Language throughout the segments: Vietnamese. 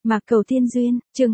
Mạc Cầu Tiên Duyên, chương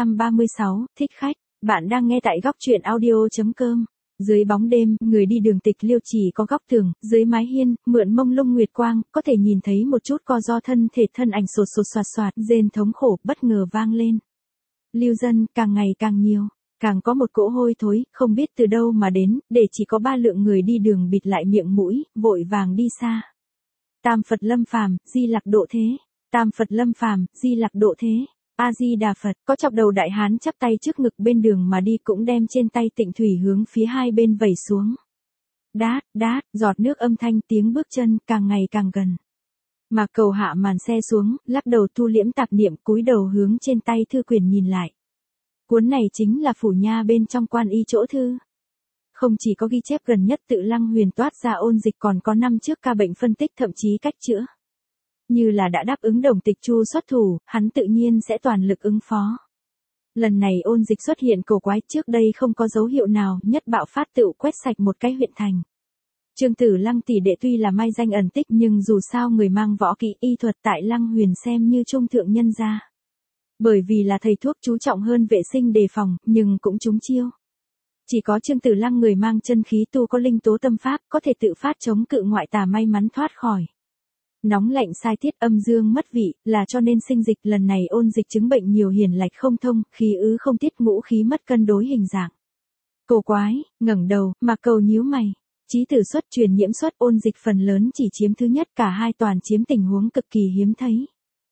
236, thích khách. Bạn đang nghe tại góc truyện audio.com. Dưới bóng đêm, người đi đường tịch liêu chỉ có góc tường, dưới mái hiên, mượn mông lung nguyệt quang, có thể nhìn thấy một chút co do thân thể thân ảnh sột sột soạt soạt, rên thống khổ, bất ngờ vang lên. Lưu dân, càng ngày càng nhiều, càng có một cỗ hôi thối, không biết từ đâu mà đến, để chỉ có 3 lượng người đi đường bịt lại miệng mũi, vội vàng đi xa. Tam Phật Lâm Phàm, Di Lặc Độ Thế. Tam Phật Lâm Phàm, Di Lặc Độ Thế. A Di Đà Phật, có chọc đầu đại hán chắp tay trước ngực bên đường mà đi cũng đem trên tay tịnh thủy hướng phía hai bên vẩy xuống. Đát, đát, giọt nước âm thanh tiếng bước chân càng ngày càng gần. Mạc Cầu hạ màn xe xuống, lắc đầu thu liễm tạp niệm, cúi đầu hướng trên tay thư quyển nhìn lại. Cuốn này chính là phủ nha bên trong quan y chỗ thư. Không chỉ có ghi chép gần nhất tự Lăng Huyền toát ra ôn dịch, còn có năm trước ca bệnh phân tích, thậm chí cách chữa. Như là đã đáp ứng Đồng Tịch Chu xuất thủ, hắn tự nhiên sẽ toàn lực ứng phó. Lần này ôn dịch xuất hiện cổ quái, trước đây không có dấu hiệu nào, nhất bạo phát tựu quét sạch một cái huyện thành. Trương Tử Lăng tỷ đệ tuy là mai danh ẩn tích, nhưng dù sao người mang võ kỹ y thuật tại Lăng Huyền xem như trung thượng nhân gia. Bởi vì là thầy thuốc chú trọng hơn vệ sinh đề phòng, nhưng cũng trúng chiêu. Chỉ có Trương Tử Lăng người mang chân khí tu có linh tố tâm pháp, có thể tự phát chống cự ngoại tà, may mắn thoát khỏi. Nóng lạnh sai tiết, âm dương mất vị, là cho nên sinh dịch. Lần này ôn dịch chứng bệnh nhiều, hiển lạch không thông, khí ứ không tiết, ngũ khí mất cân đối hình dạng. Cổ quái, ngẩng đầu, Mạc Cầu nhíu mày. Chí tử xuất, truyền nhiễm xuất, ôn dịch phần lớn chỉ chiếm thứ nhất, cả hai toàn chiếm tình huống cực kỳ hiếm thấy.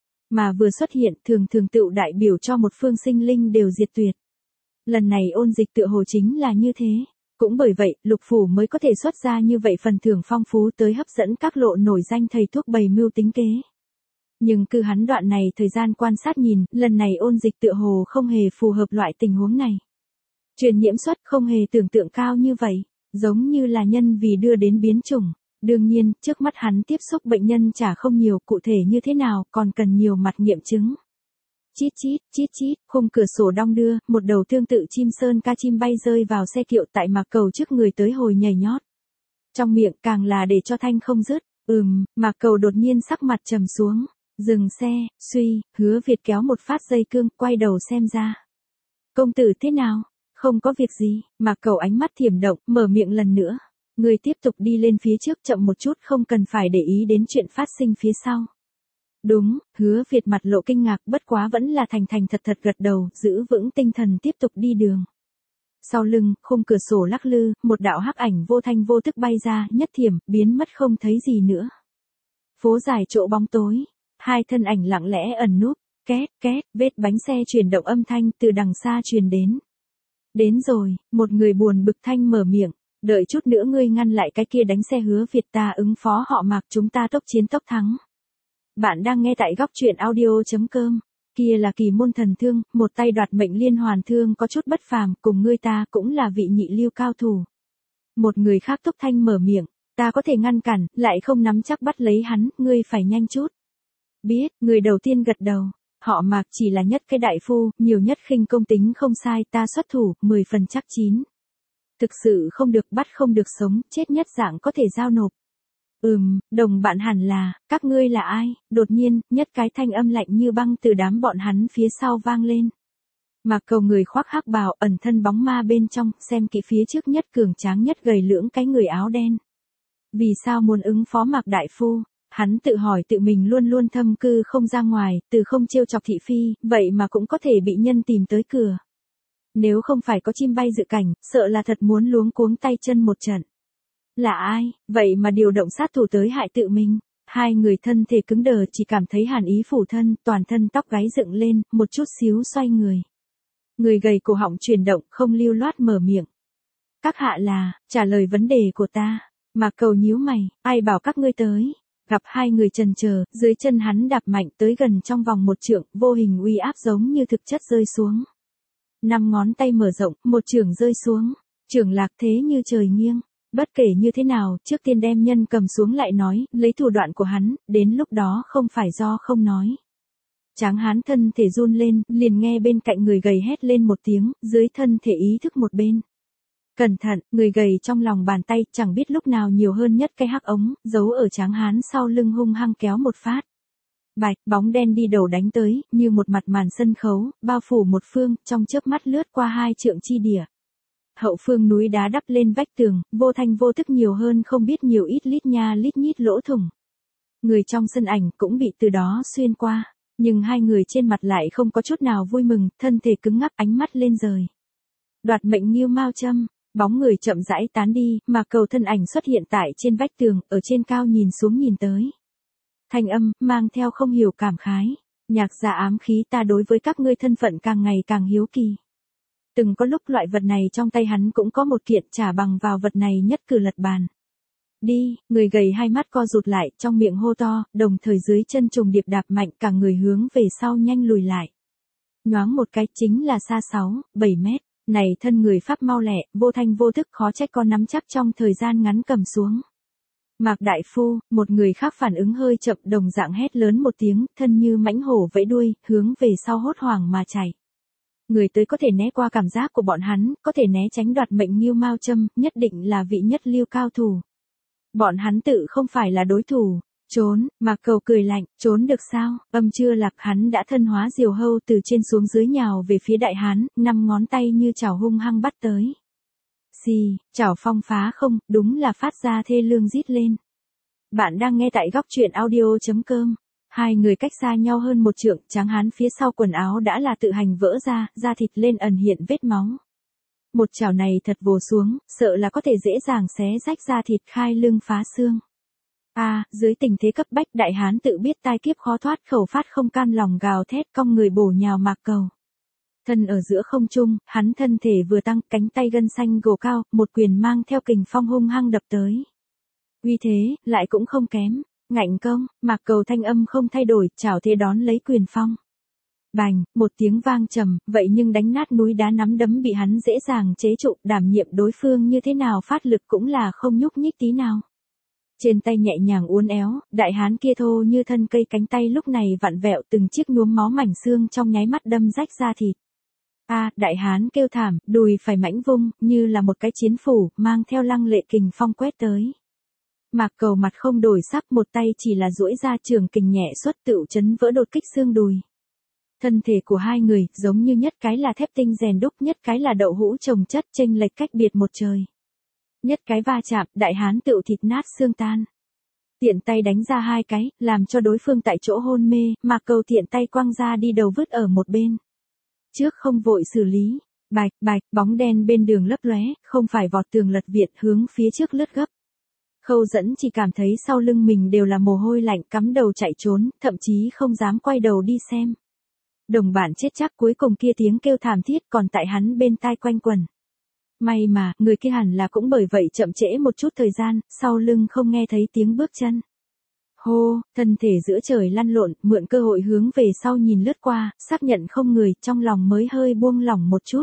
Mà vừa xuất hiện, thường thường tựu đại biểu cho một phương sinh linh đều diệt tuyệt. Lần này ôn dịch tựa hồ chính là như thế. Cũng bởi vậy, Lục Phủ mới có thể xuất ra như vậy phần thưởng phong phú tới hấp dẫn các lộ nổi danh thầy thuốc bày mưu tính kế. Nhưng cứ hắn đoạn này thời gian quan sát nhìn, lần này ôn dịch tựa hồ không hề phù hợp loại tình huống này. Truyền nhiễm xuất không hề tưởng tượng cao như vậy, giống như là nhân vì đưa đến biến chủng. Đương nhiên, trước mắt hắn tiếp xúc bệnh nhân chả không nhiều, cụ thể như thế nào còn cần nhiều mặt nghiệm chứng. Chít chít, khung cửa sổ đong đưa, một đầu tương tự chim sơn ca chim bay rơi vào xe kiệu tại Mạc Cầu trước người tới hồi nhảy nhót. Trong miệng càng là để cho thanh không dứt. Mạc Cầu đột nhiên sắc mặt trầm xuống, dừng xe, suy, Hứa Việt kéo một phát dây cương, quay đầu xem ra. Công tử thế nào? Không có việc gì. Mạc Cầu ánh mắt thiểm động, mở miệng lần nữa. Người tiếp tục đi lên phía trước, chậm một chút, không cần phải để ý đến chuyện phát sinh phía sau. Đúng, Hứa Việt mặt lộ kinh ngạc, bất quá vẫn là thành thành thật thật gật đầu, giữ vững tinh thần tiếp tục đi đường. Sau lưng, khung cửa sổ lắc lư, một đạo hắc ảnh vô thanh vô tức bay ra, nhất thiểm, biến mất không thấy gì nữa. Phố dài chỗ bóng tối, hai thân ảnh lặng lẽ ẩn núp, két, vết bánh xe chuyển động âm thanh từ đằng xa truyền đến. Đến rồi, một người buồn bực thanh mở miệng, đợi chút nữa ngươi ngăn lại cái kia đánh xe Hứa Việt, ta ứng phó họ Mạc, chúng ta tốc chiến tốc thắng. Bạn đang nghe tại góc truyện audio.com. Kia là Kỳ Môn Thần Thương, một tay đoạt mệnh liên hoàn thương có chút bất phàm, cùng ngươi ta cũng là vị nhị lưu cao thủ. Một người khác túc thanh mở miệng, ta có thể ngăn cản, lại không nắm chắc bắt lấy hắn, ngươi phải nhanh chút. Biết, người đầu tiên gật đầu, họ Mạc chỉ là nhất cái đại phu, nhiều nhất khinh công tính không sai, ta xuất thủ, 10 phần chắc chín. Thực sự không được bắt không được sống, chết nhất dạng có thể giao nộp. Đồng bạn hẳn là, các ngươi là ai? Đột nhiên, nhất cái thanh âm lạnh như băng từ đám bọn hắn phía sau vang lên. Mạc Cầu người khoác hắc bào, ẩn thân bóng ma bên trong, xem kỹ phía trước nhất cường tráng nhất gầy lưỡng cái người áo đen. Vì sao muốn ứng phó Mạc đại phu? Hắn tự hỏi tự mình luôn luôn thâm cư không ra ngoài, từ không trêu chọc thị phi, vậy mà cũng có thể bị nhân tìm tới cửa. Nếu không phải có chim bay dự cảnh, sợ là thật muốn luống cuống tay chân một trận. Là ai, vậy mà điều động sát thủ tới hại tự mình? Hai người thân thể cứng đờ, chỉ cảm thấy hàn ý phủ thân, toàn thân tóc gáy dựng lên, một chút xíu xoay người. Người gầy cổ họng chuyển động, không lưu loát mở miệng. Các hạ là, trả lời vấn đề của ta. Mạc Cầu nhíu mày, ai bảo các ngươi tới? Gặp hai người chần chờ, dưới chân hắn đạp mạnh tới gần trong vòng một trượng, vô hình uy áp giống như thực chất rơi xuống. 5 ngón tay mở rộng, một chưởng rơi xuống, chưởng lạc thế như trời nghiêng. Bất kể như thế nào, trước tiên đem nhân cầm xuống lại nói, lấy thủ đoạn của hắn, đến lúc đó không phải do không nói. Tráng hán thân thể run lên, liền nghe bên cạnh người gầy hét lên một tiếng, dưới thân thể ý thức một bên. Cẩn thận, người gầy trong lòng bàn tay, chẳng biết lúc nào nhiều hơn nhất cái hắc ống, giấu ở tráng hán sau lưng hung hăng kéo một phát. Bạch, bóng đen đi đầu đánh tới, như một mặt màn sân khấu, bao phủ một phương, trong chớp mắt lướt qua 2 trượng chi địa. Hậu phương núi đá đắp lên vách tường, vô thanh vô tức nhiều hơn không biết nhiều ít lít nha lít nhít lỗ thủng. Người trong sân ảnh cũng bị từ đó xuyên qua, nhưng hai người trên mặt lại không có chút nào vui mừng, thân thể cứng ngắc, ánh mắt lên rời. Đoạt mệnh Ngưu Mao Châm, bóng người chậm rãi tán đi, mà cầu thân ảnh xuất hiện tại trên vách tường, ở trên cao nhìn xuống nhìn tới. Thanh âm, mang theo không hiểu cảm khái. Nhạc gia ám khí, ta đối với các ngươi thân phận càng ngày càng hiếu kỳ. Từng có lúc loại vật này trong tay hắn cũng có một kiện, trả bằng vào vật này nhất cử lật bàn. Đi, người gầy hai mắt co rụt lại, trong miệng hô to, đồng thời dưới chân trùng điệp đạp mạnh, cả người hướng về sau nhanh lùi lại. Nhoáng một cái, chính là xa 6-7 mét. Này thân người pháp mau lẹ, vô thanh vô thức, khó trách con nắm chắc trong thời gian ngắn cầm xuống. Mạc đại phu, một người khác phản ứng hơi chậm, đồng dạng hét lớn một tiếng, thân như mãnh hổ vẫy đuôi, hướng về sau hốt hoảng mà chạy. Người tới có thể né qua cảm giác của bọn hắn, có thể né tránh đoạt mệnh Ngưu Mao Châm, nhất định là vị nhất lưu cao thủ. Bọn hắn tự không phải là đối thủ. Trốn, Mạc Cầu cười lạnh, trốn được sao? Âm chưa lạc, hắn đã thân hóa diều hâu từ trên xuống dưới nhào về phía đại hán, 5 ngón tay như chảo hung hăng bắt tới. Xì, chảo phong phá không, đúng là phát ra thê lương rít lên. Bạn đang nghe tại góc truyện audio.com. Hai người cách xa nhau hơn 1 trượng, tráng hán phía sau quần áo đã là tự hành vỡ ra, da thịt lên ẩn hiện vết máu. Một chảo này thật vồ xuống, sợ là có thể dễ dàng xé rách da thịt, khai lưng phá xương. Dưới tình thế cấp bách, đại hán tự biết tai kiếp khó thoát, khẩu phát không cam lòng gào thét, cong người bổ nhào Mạc Cầu. Thân ở giữa không trung, hắn thân thể vừa tăng, cánh tay gân xanh gồ cao, một quyền mang theo kình phong hung hăng đập tới. Uy thế, lại cũng không kém. Ngạnh công, Mạc Cầu thanh âm không thay đổi, chảo thế đón lấy quyền phong. Bành, một tiếng vang trầm, vậy nhưng đánh nát núi đá nắm đấm bị hắn dễ dàng chế trụ, đảm nhiệm đối phương như thế nào phát lực cũng là không nhúc nhích tí nào. Trên tay nhẹ nhàng uốn éo, đại hán kia thô như thân cây, cánh tay lúc này vặn vẹo, từng chiếc nhuốm máu mảnh xương trong nháy mắt đâm rách da thịt. Đại hán kêu thảm, đùi phải mãnh vung, như là một cái chiến phủ, mang theo lăng lệ kình phong quét tới. Mạc Cầu mặt không đổi sắc, một tay chỉ là duỗi ra trường kình nhẹ xuất, tựu chấn vỡ đột kích xương đùi. Thân thể của hai người, giống như nhất cái là thép tinh rèn đúc, nhất cái là đậu hũ trồng chất, chênh lệch cách biệt một trời. Nhất cái va chạm, đại hán tựu thịt nát xương tan. Tiện tay đánh ra 2 cái, làm cho đối phương tại chỗ hôn mê, Mạc Cầu tiện tay quăng ra đi đầu vứt ở một bên. Trước không vội xử lý, bạch, bạch, bóng đen bên đường lấp lóe, không phải vọt tường lật viện, hướng phía trước lướt gấp. Khâu Dẫn chỉ cảm thấy sau lưng mình đều là mồ hôi lạnh, cắm đầu chạy trốn, thậm chí không dám quay đầu đi xem. Đồng bạn chết chắc, cuối cùng kia tiếng kêu thảm thiết còn tại hắn bên tai quanh quẩn. May mà, người kia hẳn là cũng bởi vậy chậm trễ một chút thời gian, sau lưng không nghe thấy tiếng bước chân. Hô, thân thể giữa trời lăn lộn, mượn cơ hội hướng về sau nhìn lướt qua, xác nhận không người, trong lòng mới hơi buông lỏng một chút.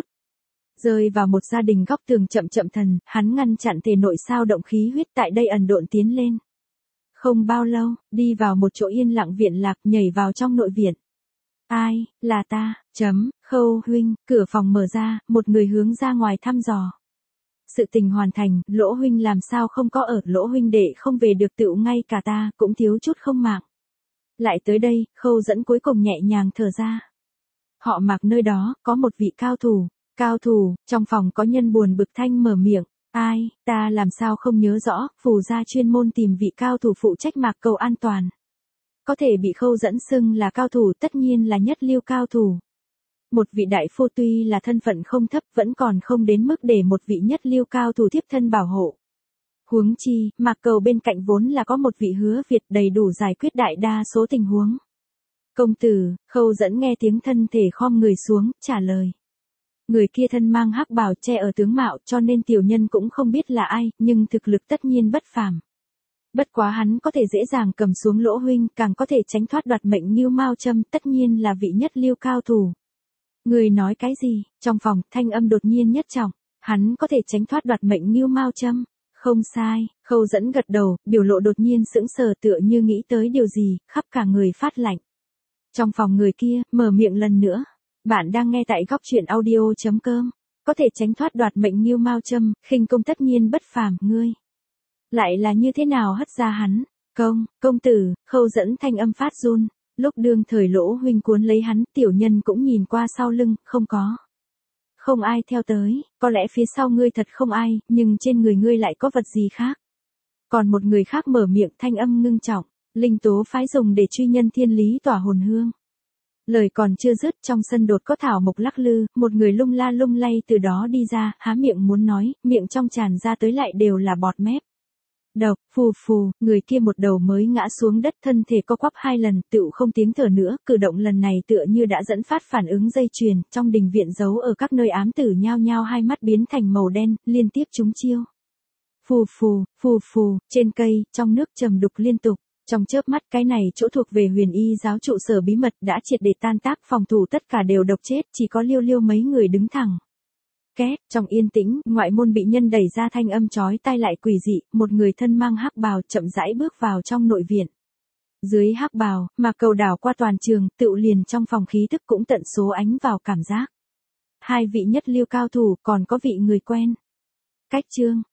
Rơi vào một gia đình góc tường chậm chậm thần, hắn ngăn chặn thể nội sao động khí huyết tại đây ẩn độn tiến lên. Không bao lâu, đi vào một chỗ yên lặng viện lạc, nhảy vào trong nội viện. Ai, là ta, Khâu huynh, cửa phòng mở ra, một người hướng ra ngoài thăm dò. Sự tình hoàn thành, Lỗ huynh làm sao không có ở, Lỗ huynh đệ không về được, tựu ngay cả ta, cũng thiếu chút không mạng. Lại tới đây, Khâu Dẫn cuối cùng nhẹ nhàng thở ra. Họ Mạc nơi đó, có một vị cao thủ, trong phòng có nhân buồn bực thanh mở miệng. Ai, ta làm sao không nhớ rõ, phù gia chuyên môn tìm vị cao thủ phụ trách Mạc Cầu an toàn. Có thể bị Khâu Dẫn xưng là cao thủ, tất nhiên là nhất lưu cao thủ. Một vị đại phu tuy là thân phận không thấp, vẫn còn không đến mức để một vị nhất lưu cao thủ tiếp thân bảo hộ. Huống chi, Mạc Cầu bên cạnh vốn là có một vị Hứa Việt đầy đủ giải quyết đại đa số tình huống. Công tử, Khâu Dẫn nghe tiếng thân thể khom người xuống, trả lời. Người kia thân mang hắc bào che ở tướng mạo, cho nên tiểu nhân cũng không biết là ai, nhưng thực lực tất nhiên bất phàm. Bất quá hắn có thể dễ dàng cầm xuống Lỗ huynh, càng có thể tránh thoát đoạt mệnh Ngưu Mao Châm, tất nhiên là vị nhất lưu cao thủ. Người nói cái gì? Trong phòng, thanh âm đột nhiên nhất trọng, hắn có thể tránh thoát đoạt mệnh Ngưu Mao Châm. Không sai, Khâu Dẫn gật đầu, biểu lộ đột nhiên sững sờ, tựa như nghĩ tới điều gì, khắp cả người phát lạnh. Trong phòng người kia, mở miệng lần nữa. Bạn đang nghe tại góc truyện audio.com. Có thể tránh thoát đoạt mệnh Ngưu Mao Châm, khinh công tất nhiên bất phàm, ngươi. Lại là như thế nào hất ra hắn? Công tử, Khâu Dẫn thanh âm phát run. Lúc đương thời Lỗ huynh cuốn lấy hắn, tiểu nhân cũng nhìn qua sau lưng, không có. Không ai theo tới, có lẽ phía sau ngươi thật không ai, nhưng trên người ngươi lại có vật gì khác. Còn một người khác mở miệng thanh âm ngưng trọng, linh tố phái dùng để truy nhân thiên lý tỏa hồn hương. Lời còn chưa dứt, trong sân đột có thảo mộc lắc lư, một người lung la lung lay từ đó đi ra, há miệng muốn nói, miệng trong tràn ra tới lại đều là bọt mép. Độc, phù phù, người kia một đầu mới ngã xuống đất, thân thể co quắp 2 lần, tựu không tiếng thở nữa, cử động lần này tựa như đã dẫn phát phản ứng dây chuyền, trong đình viện giấu ở các nơi ám tử nhao nhao hai mắt biến thành màu đen, liên tiếp trúng chiêu. Phù phù, trên cây, trong nước trầm đục liên tục. Trong chớp mắt, cái này chỗ thuộc về Huyền Y giáo trụ sở bí mật đã triệt để tan tác, phòng thủ tất cả đều độc chết, chỉ có liêu liêu mấy người đứng thẳng. Két, trong yên tĩnh, ngoại môn bị nhân đẩy ra, thanh âm chói tai lại quỷ dị, một người thân mang hắc bào chậm rãi bước vào trong nội viện. Dưới hắc bào, mà cầu đảo qua toàn trường, tựu liền trong phòng khí thức cũng tận số ánh vào cảm giác. 2 vị nhất lưu cao thủ, còn có vị người quen. Cách chương